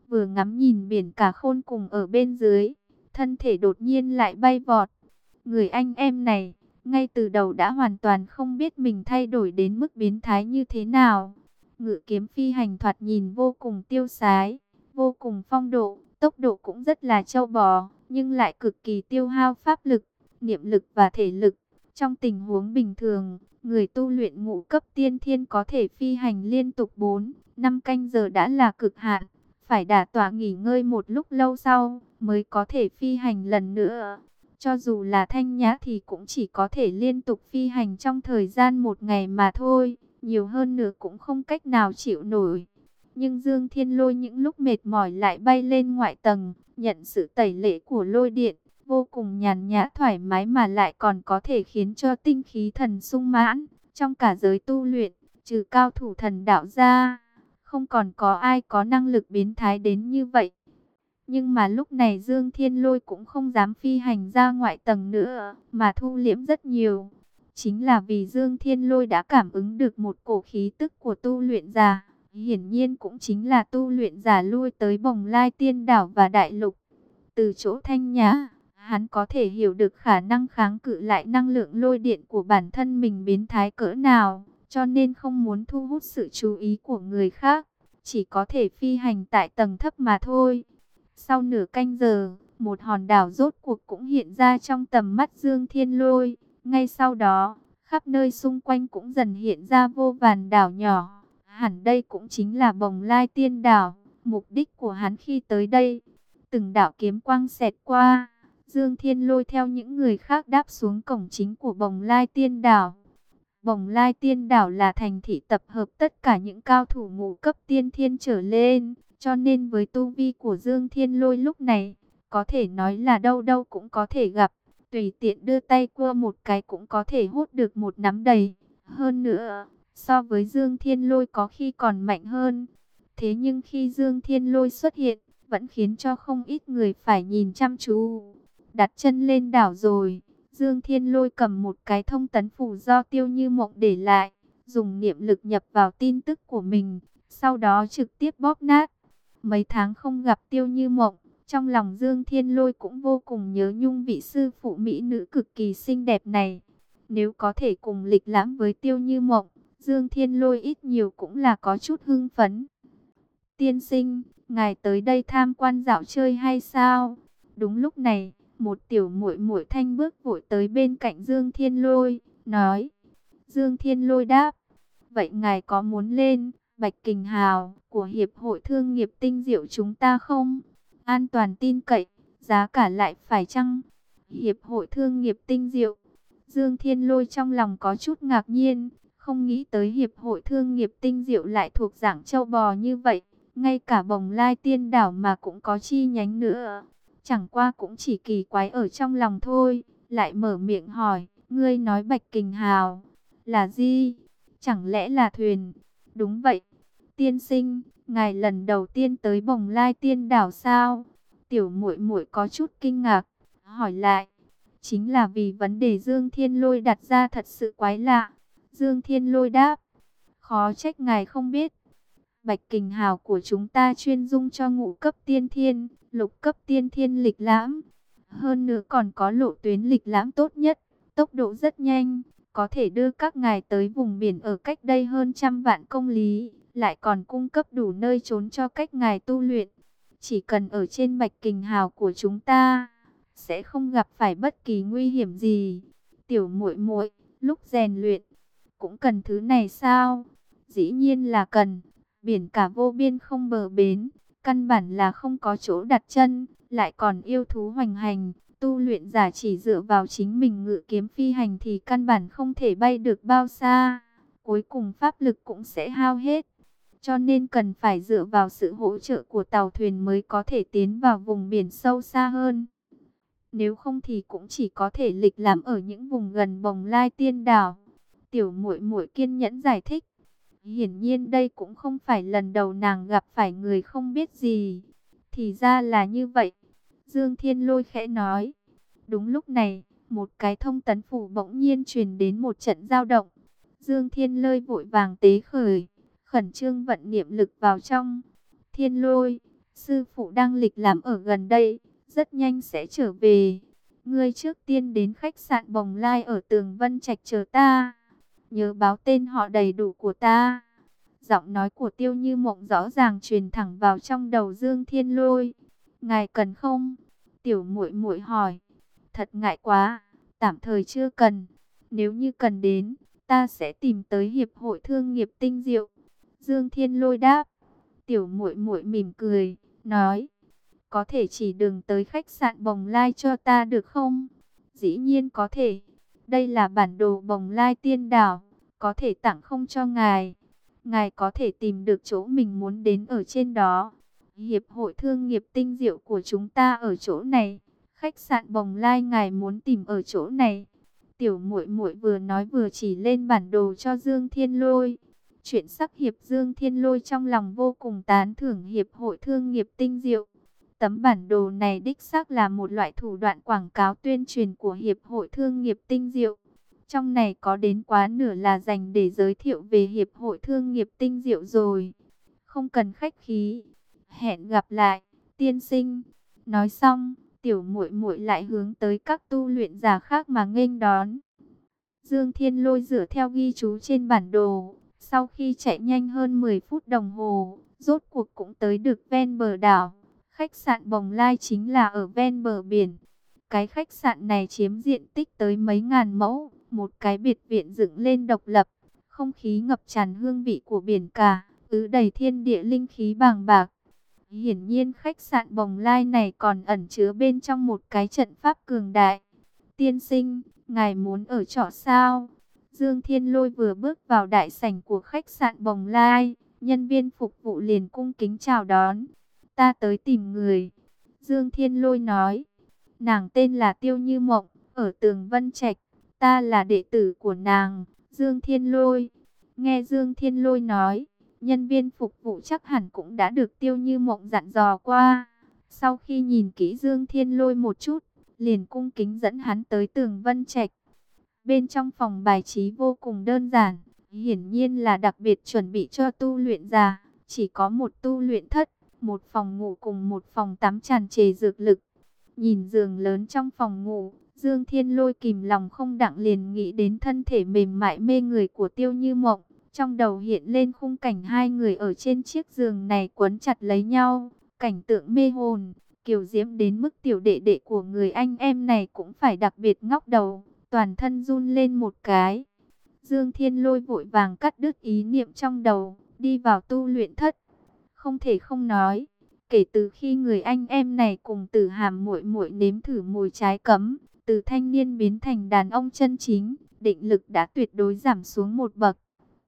vừa ngắm nhìn biển cả khôn cùng ở bên dưới, thân thể đột nhiên lại bay vọt. Người anh em này, ngay từ đầu đã hoàn toàn không biết mình thay đổi đến mức biến thái như thế nào. Ngự kiếm phi hành thoạt nhìn vô cùng tiêu sái, vô cùng phong độ, tốc độ cũng rất là trâu bò, nhưng lại cực kỳ tiêu hao pháp lực, niệm lực và thể lực. Trong tình huống bình thường, người tu luyện ngũ cấp tiên thiên có thể phi hành liên tục bốn, năm canh giờ đã là cực hạn, phải đả tọa nghỉ ngơi một lúc lâu sau mới có thể phi hành lần nữa. Cho dù là Thanh Nhã thì cũng chỉ có thể liên tục phi hành trong thời gian một ngày mà thôi, nhiều hơn nữa cũng không cách nào chịu nổi. Nhưng Dương Thiên Lôi những lúc mệt mỏi lại bay lên ngoại tầng, nhận sự tẩy lễ của lôi điện, vô cùng nhàn nhã thoải mái mà lại còn có thể khiến cho tinh khí thần sung mãn. Trong cả giới tu luyện, trừ cao thủ thần đạo ra, không còn có ai có năng lực biến thái đến như vậy. Nhưng mà lúc này Dương Thiên Lôi cũng không dám phi hành ra ngoại tầng nữa, mà thu liễm rất nhiều. Chính là vì Dương Thiên Lôi đã cảm ứng được một cổ khí tức của tu luyện giả, hiển nhiên cũng chính là tu luyện giả lui tới Bồng Lai Tiên Đảo và Đại Lục. Từ chỗ Thanh Nhã, hắn có thể hiểu được khả năng kháng cự lại năng lượng lôi điện của bản thân mình biến thái cỡ nào, cho nên không muốn thu hút sự chú ý của người khác, chỉ có thể phi hành tại tầng thấp mà thôi. Sau nửa canh giờ, một hòn đảo rốt cuộc cũng hiện ra trong tầm mắt Dương Thiên Lôi. Ngay sau đó, khắp nơi xung quanh cũng dần hiện ra vô vàn đảo nhỏ. Hẳn đây cũng chính là Bồng Lai Tiên Đảo, mục đích của hắn khi tới đây. Từng đạo kiếm quang xẹt qua, Dương Thiên Lôi theo những người khác đáp xuống cổng chính của Bồng Lai Tiên Đảo. Bồng Lai Tiên Đảo là thành thị tập hợp tất cả những cao thủ ngũ cấp tiên thiên trở lên, cho nên với tu vi của Dương Thiên Lôi lúc này, có thể nói là đâu đâu cũng có thể gặp, tùy tiện đưa tay qua một cái cũng có thể hút được một nắm đầy. Hơn nữa, so với Dương Thiên Lôi có khi còn mạnh hơn. Thế nhưng khi Dương Thiên Lôi xuất hiện, vẫn khiến cho không ít người phải nhìn chăm chú. Đặt chân lên đảo rồi, Dương Thiên Lôi cầm một cái thông tấn phủ do Tiêu Như Mộng để lại, dùng niệm lực nhập vào tin tức của mình, sau đó trực tiếp bóp nát. Mấy tháng không gặp Tiêu Như Mộng, trong lòng Dương Thiên Lôi cũng vô cùng nhớ nhung vị sư phụ mỹ nữ cực kỳ xinh đẹp này. Nếu có thể cùng lịch lãm với Tiêu Như Mộng, Dương Thiên Lôi ít nhiều cũng là có chút hưng phấn. Tiên sinh, ngài tới đây tham quan dạo chơi hay sao? Đúng lúc này, một tiểu muội muội thanh bước vội tới bên cạnh Dương Thiên Lôi, nói. Dương Thiên Lôi đáp, vậy ngài có muốn lên Bạch Kình Hào của Hiệp hội Thương nghiệp Tinh Diệu chúng ta không? An toàn tin cậy, giá cả lại phải chăng? Hiệp hội Thương nghiệp Tinh Diệu. Dương Thiên Lôi trong lòng có chút ngạc nhiên, không nghĩ tới Hiệp hội Thương nghiệp Tinh Diệu lại thuộc dạng châu bò như vậy. Ngay cả Bồng Lai Tiên Đảo mà cũng có chi nhánh nữa. Chẳng qua cũng chỉ kỳ quái ở trong lòng thôi. Lại mở miệng hỏi, ngươi nói Bạch Kình Hào là gì? Chẳng lẽ là thuyền? Đúng vậy. Tiên sinh, ngài lần đầu tiên tới Bồng Lai Tiên Đảo sao? Tiểu muội muội có chút kinh ngạc, hỏi lại. Chính là vì vấn đề Dương Thiên Lôi đặt ra thật sự quái lạ. Dương Thiên Lôi đáp, khó trách ngài không biết. Bạch Kình Hào của chúng ta chuyên dung cho ngũ cấp tiên thiên, lục cấp tiên thiên lịch lãm. Hơn nữa còn có lộ tuyến lịch lãm tốt nhất, tốc độ rất nhanh, có thể đưa các ngài tới vùng biển ở cách đây hơn trăm vạn công lý, lại còn cung cấp đủ nơi trốn cho các ngài tu luyện. Chỉ cần ở trên Bạch Kình Hào của chúng ta, sẽ không gặp phải bất kỳ nguy hiểm gì. Tiểu muội muội, lúc rèn luyện, cũng cần thứ này sao? Dĩ nhiên là cần. Biển cả vô biên không bờ bến, căn bản là không có chỗ đặt chân, lại còn yêu thú hoành hành, tu luyện giả chỉ dựa vào chính mình ngự kiếm phi hành thì căn bản không thể bay được bao xa, cuối cùng pháp lực cũng sẽ hao hết. Cho nên cần phải dựa vào sự hỗ trợ của tàu thuyền mới có thể tiến vào vùng biển sâu xa hơn. Nếu không thì cũng chỉ có thể lịch lãm ở những vùng gần Bồng Lai Tiên Đảo. Tiểu muội muội kiên nhẫn giải thích. Hiển nhiên đây cũng không phải lần đầu nàng gặp phải người không biết gì. Thì ra là như vậy. Dương Thiên Lôi khẽ nói. Đúng lúc này, một cái thông tấn phủ bỗng nhiên truyền đến một trận dao động. Dương Thiên Lôi vội vàng tế khởi, khẩn trương vận niệm lực vào trong. Thiên Lôi, Sư phụ đang lịch lãm ở gần đây, rất nhanh sẽ trở về. Ngươi trước tiên đến khách sạn Bồng Lai ở Tường Vân Trạch chờ ta. Nhớ báo tên họ đầy đủ của ta. Giọng nói của Tiêu Như Mộng rõ ràng truyền thẳng vào trong đầu Dương Thiên Lôi. Ngài cần không? Tiểu muội muội hỏi. Thật ngại quá, tạm thời chưa cần. Nếu như cần đến, ta sẽ tìm tới Hiệp hội Thương nghiệp Tinh Diệu. Dương Thiên Lôi đáp. Tiểu muội muội mỉm cười, nói. Có thể chỉ đường tới khách sạn Bồng Lai cho ta được không? Dĩ nhiên có thể. Đây là bản đồ Bồng Lai Tiên Đảo, có thể tặng không cho ngài. Ngài có thể tìm được chỗ mình muốn đến ở trên đó. Hiệp hội Thương nghiệp Tinh Diệu của chúng ta ở chỗ này. Khách sạn Bồng Lai ngài muốn tìm ở chỗ này. Tiểu muội muội vừa nói vừa chỉ lên bản đồ cho Dương Thiên Lôi. Chuyện sắc hiệp Dương Thiên Lôi trong lòng vô cùng tán thưởng Hiệp hội Thương nghiệp Tinh Diệu. Tấm bản đồ này đích xác là một loại thủ đoạn quảng cáo tuyên truyền của Hiệp hội Thương nghiệp Tinh Diệu. Trong này có đến quá nửa là dành để giới thiệu về Hiệp hội Thương nghiệp Tinh Diệu rồi. Không cần khách khí. Hẹn gặp lại, tiên sinh. Nói xong, tiểu muội muội lại hướng tới các tu luyện giả khác mà nghênh đón. Dương Thiên Lôi dựa theo ghi chú trên bản đồ. Sau khi chạy nhanh hơn mười phút đồng hồ, rốt cuộc cũng tới được ven bờ đảo. Khách sạn Bồng Lai chính là ở ven bờ biển. Cái khách sạn này chiếm diện tích tới mấy ngàn mẫu, một cái biệt viện dựng lên độc lập, không khí ngập tràn hương vị của biển cả, ứ đầy thiên địa linh khí bàng bạc. Hiển nhiên khách sạn Bồng Lai này còn ẩn chứa bên trong một cái trận pháp cường đại. Tiên sinh, ngài muốn ở trọ sao? Dương Thiên Lôi vừa bước vào đại sảnh của khách sạn Bồng Lai, nhân viên phục vụ liền cung kính chào đón. Ta tới tìm người. Dương Thiên Lôi nói. Nàng tên là Tiêu Như Mộng, ở Tường Vân Trạch. Ta là đệ tử của nàng, Dương Thiên Lôi. Nghe Dương Thiên Lôi nói, nhân viên phục vụ chắc hẳn cũng đã được Tiêu Như Mộng dặn dò qua. Sau khi nhìn kỹ Dương Thiên Lôi một chút, liền cung kính dẫn hắn tới Tường Vân Trạch. Bên trong phòng bài trí vô cùng đơn giản, hiển nhiên là đặc biệt chuẩn bị cho tu luyện giả. Chỉ có một tu luyện thất, một phòng ngủ cùng một phòng tắm tràn trề dược lực. Nhìn giường lớn trong phòng ngủ, Dương Thiên Lôi kìm lòng không đặng liền nghĩ đến thân thể mềm mại mê người của Tiêu Như Mộng. Trong đầu hiện lên khung cảnh hai người ở trên chiếc giường này quấn chặt lấy nhau, cảnh tượng mê hồn, kiều diễm đến mức tiểu đệ đệ của người anh em này cũng phải đặc biệt ngóc đầu, toàn thân run lên một cái. Dương Thiên Lôi vội vàng cắt đứt ý niệm trong đầu, đi vào tu luyện thất. Không thể không nói, kể từ khi người anh em này cùng Tử Hàm muội muội nếm thử mùi trái cấm, từ thanh niên biến thành đàn ông chân chính, định lực đã tuyệt đối giảm xuống một bậc.